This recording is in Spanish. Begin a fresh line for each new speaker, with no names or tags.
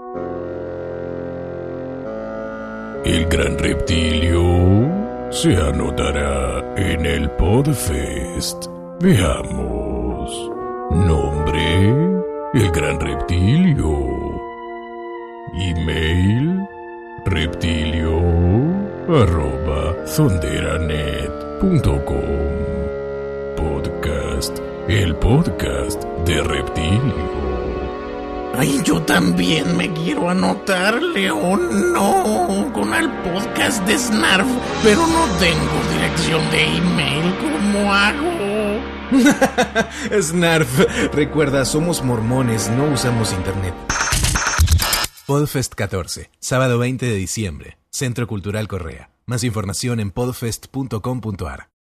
El gran reptilio se anotará en el Podfest. Veamos. Nombre: el gran reptilio. Email: reptilio@zonderanet.com. Podcast: el podcast de Reptilio.
Ay, yo también me quiero anotar, León. No, con el podcast de Snarf, pero no tengo dirección de email. ¿Cómo hago?
Snarf, recuerda, somos mormones, no usamos internet. Podfest 14, sábado 20 de diciembre, Centro Cultural Correa. Más información en podfest.com.ar.